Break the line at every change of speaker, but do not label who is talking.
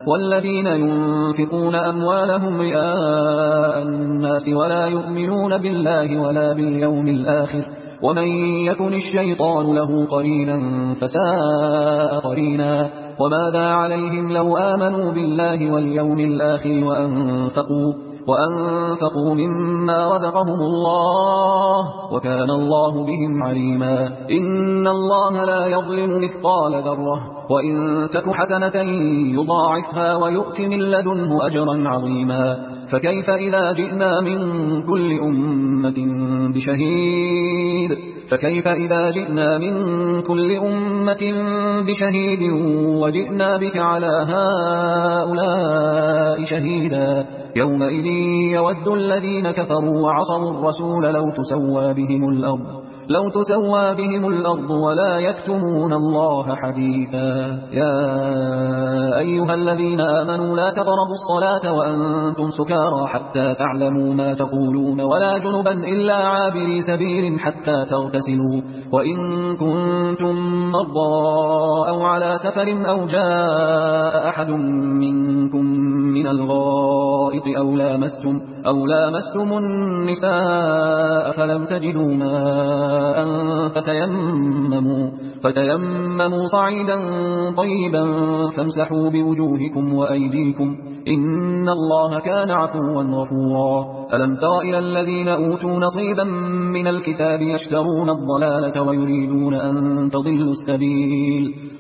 والذين ينفقون أموالهم رئاء الناس ولا يؤمنون بالله ولا باليوم الآخر ومن يكن الشيطان له قرينا فساء قرينا وماذا عليهم لو آمنوا بالله واليوم الآخر وأنفقوا مما رزقهم الله وكان الله بهم عليما إن الله لا يظلم مثقال ذرة وإن تك حسنة يضاعفها ويؤت من لدنه أجرا عظيما فكيف إذا جئنا من كل أمة بشهيد وجئنا بك على هؤلاء شهيدا يومئذ يود الذين كفروا وعصوا الرسول لو تسوى بهم الأرض ولا يكتمون الله حديثا يا أيها الذين آمنوا لا تقربوا الصلاة وأنتم سكارى حتى تعلموا ما تقولون ولا جنبا إلا عابري سبيل حتى تغتسلوا وإن كنتم مرضى أو على سفر أو جاء أحد منكم من الغائط أو لامستم النساء فلم تجدوا ماء فتيمموا صعيدا طيبا فامسحوا بوجوهكم وأيديكم إن الله كان عفوا غفورا ألم تر إلى الذين أوتوا نصيبا من الكتاب يشترون الضلالة ويريدون أن تضلوا السبيل